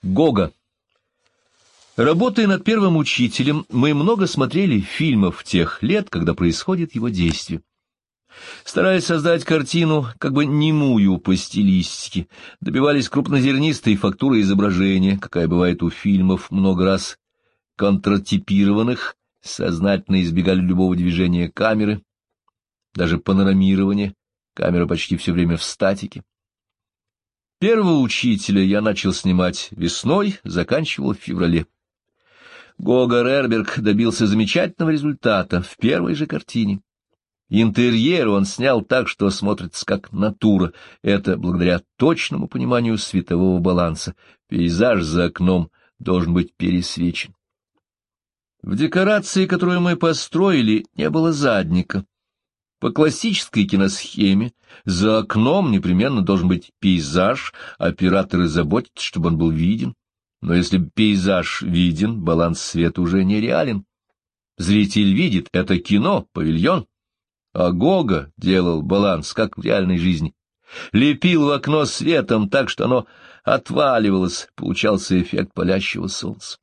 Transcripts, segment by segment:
Гога. Работая над первым учителем, мы много смотрели фильмов тех лет, когда происходит его действие. Стараясь создать картину, как бы немую по стилистике, добивались крупнозернистой фактуры изображения, какая бывает у фильмов много раз контратипированных, сознательно избегали любого движения камеры, даже панорамирования, камера почти все время в статике. Первого учителя я начал снимать весной, заканчивал в феврале. Гога Рерберг добился замечательного результата в первой же картине. Интерьер он снял так, что смотрится как натура. Это благодаря точному пониманию светового баланса. Пейзаж за окном должен быть пересвечен. В декорации, которую мы построили, не было задника. По классической киносхеме за окном непременно должен быть пейзаж, операторы заботятся, чтобы он был виден. Но если пейзаж виден, баланс света уже нереален. Зритель видит — это кино, павильон. А Гога делал баланс, как в реальной жизни. Лепил в окно светом так, что оно отваливалось, получался эффект палящего солнца.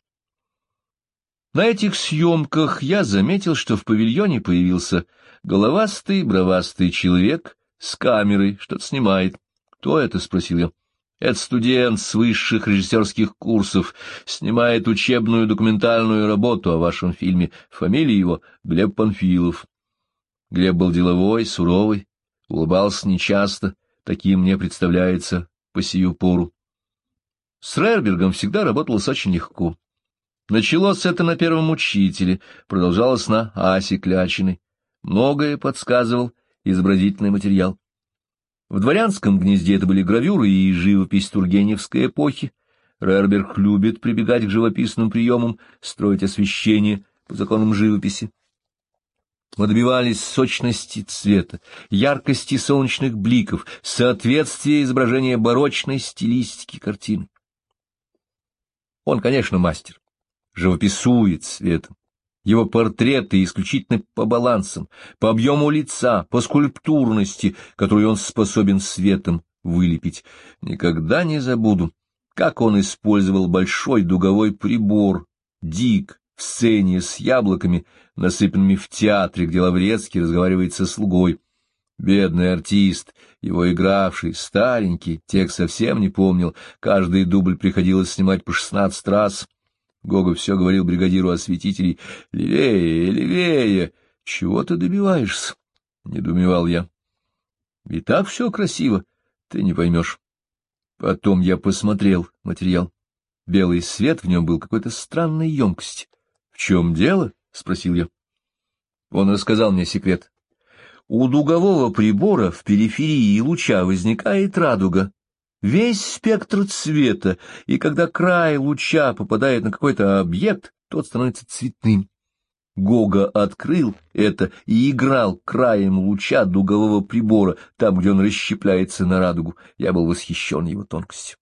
На этих съемках я заметил, что в павильоне появился головастый, бровастый человек с камерой, что-то снимает. «Кто это?» — спросил я. «Это студент с высших режиссерских курсов, снимает учебную документальную работу о вашем фильме. Фамилия его Глеб Панфилов». Глеб был деловой, суровый, улыбался нечасто, таким мне представляется по сию пору. С Рербергом всегда работалось очень легко. Началось это на первом учителе, продолжалось на Асе Клячиной. Многое подсказывал изобразительный материал. В «Дворянском гнезде» это были гравюры и живопись тургеневской эпохи. Рерберг любит прибегать к живописным приемам, строить освещение по законам живописи. Мы добивались сочности цвета, яркости солнечных бликов, соответствия изображения барочной стилистики картины. Он, конечно, мастер, живописует цветом. Его портреты исключительно по балансам, по объему лица, по скульптурности, которую он способен светом вылепить. Никогда не забуду, как он использовал большой дуговой прибор, дик, в сцене с яблоками, насыпанными в театре, где Лаврецкий разговаривает со слугой. Бедный артист, его игравший, старенький, текст совсем не помнил, каждый дубль приходилось снимать по 16 раз. Гога все говорил бригадиру осветителей: «Левее, левее! Чего ты добиваешься?» — недоумевал я. «И так все красиво, ты не поймешь». Потом я посмотрел материал. Белый свет в нем был какой-то странной емкости. — В чем дело? — спросил я. Он рассказал мне секрет. У дугового прибора в периферии луча возникает радуга. Весь спектр цвета, и когда край луча попадает на какой-то объект, тот становится цветным. Гога открыл это и играл краем луча дугового прибора, там, где он расщепляется на радугу. Я был восхищен его тонкостью.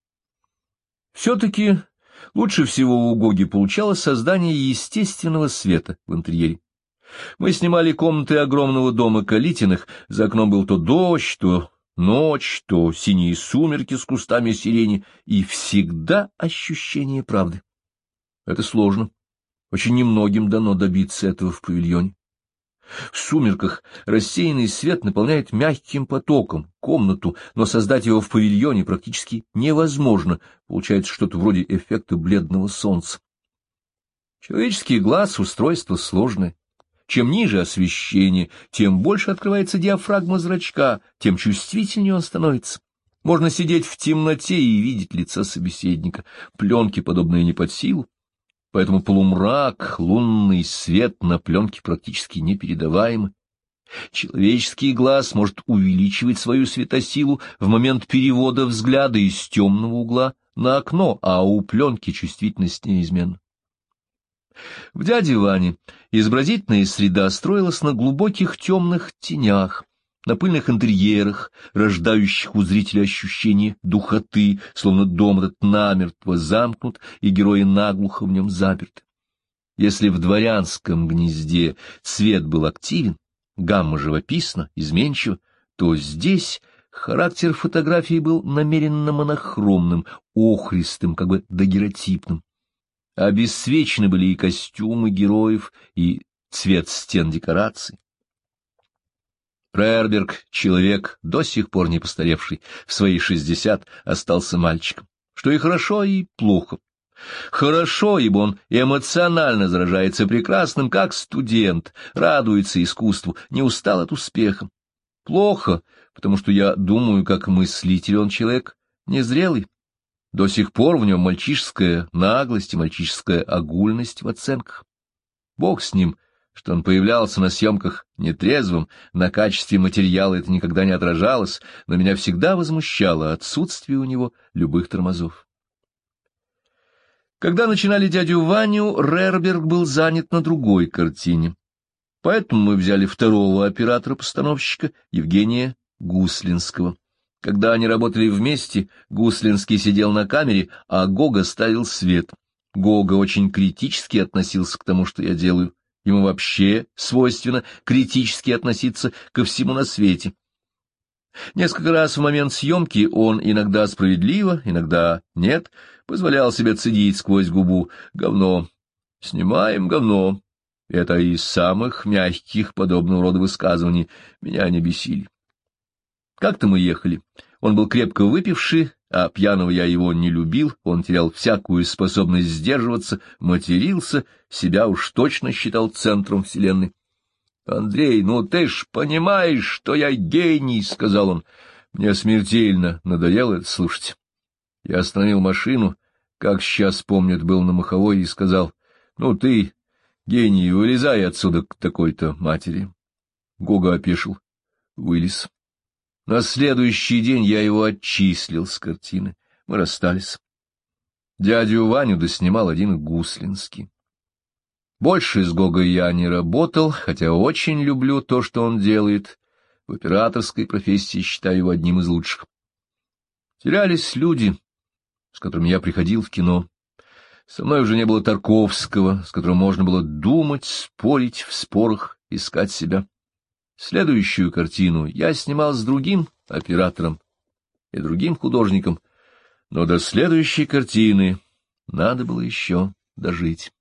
Все-таки лучше всего у Гоги получалось создание естественного света в интерьере. Мы снимали комнаты огромного дома Калитиных, за окном был то дождь, то ночь, то синие сумерки с кустами сирени, и всегда ощущение правды. Это сложно. Очень немногим дано добиться этого в павильоне. В сумерках рассеянный свет наполняет мягким потоком комнату, но создать его в павильоне практически невозможно, получается что-то вроде эффекта бледного солнца. Человеческий глаз — устройство сложное. Чем ниже освещение, тем больше открывается диафрагма зрачка, тем чувствительнее он становится. Можно сидеть в темноте и видеть лицо собеседника. Пленки подобные не под силу. Поэтому полумрак, лунный свет на пленке практически непередаваемы. Человеческий глаз может увеличивать свою светосилу в момент перевода взгляда из темного угла на окно, а у пленки чувствительность неизменна. В «Дяде Ване» изобразительная среда строилась на глубоких темных тенях, на пыльных интерьерах, рождающих у зрителя ощущение духоты, словно дом этот намертво замкнут, и герои наглухо в нем заперты. Если в «Дворянском гнезде» цвет был активен, гамма живописна, изменчива, то здесь Характер фотографии был намеренно монохромным, охристым, как бы дагеротипным. Обесцвечены были и костюмы героев, и цвет стен декораций. Рерберг, человек, до сих пор не постаревший, в свои 60 остался мальчиком, что и хорошо, и плохо. Хорошо, ибо он эмоционально заражается прекрасным, как студент, радуется искусству, не устал от успеха. Плохо, потому что я думаю, как мыслитель он человек незрелый. До сих пор в нем мальчишеская наглость и мальчишеская огульность в оценках. Бог с ним, что он появлялся на съемках нетрезвым, на качестве материала это никогда не отражалось, но меня всегда возмущало отсутствие у него любых тормозов. Когда начинали «Дядю Ваню», Рерберг был занят на другой картине. Поэтому мы взяли второго оператора-постановщика, Евгения Гуслинского. Когда они работали вместе, Гуслинский сидел на камере, а Гога ставил свет. Гога очень критически относился к тому, что я делаю. Ему вообще свойственно критически относиться ко всему на свете. Несколько раз в момент съемки он, иногда справедливо, иногда нет, позволял себе цедить сквозь губу: «Говно. Снимаем говно». Это из самых мягких подобного рода высказываний меня не бесили. Как-то мы ехали. Он был крепко выпивший, а пьяного я его не любил, он терял всякую способность сдерживаться, матерился, себя уж точно считал центром вселенной. «Андрей, ну ты ж понимаешь, что я гений», — сказал он. Мне смертельно надоело это слушать. Я остановил машину, как сейчас помнят, был на Маховой, и сказал: «Ну ты, гений, вылезай отсюда к такой-то матери». Гога опешил, вылез. На следующий день я его отчислил с картины. Мы расстались. Дядю Ваню доснимал один Гуслинский. Больше с Гогой я не работал, хотя очень люблю то, что он делает. В операторской профессии считаю его одним из лучших. Терялись люди, с которыми я приходил в кино. Со мной уже не было Тарковского, с которым можно было думать, спорить, в спорах искать себя. Следующую картину я снимал с другим оператором и другим художником, но до следующей картины надо было еще дожить.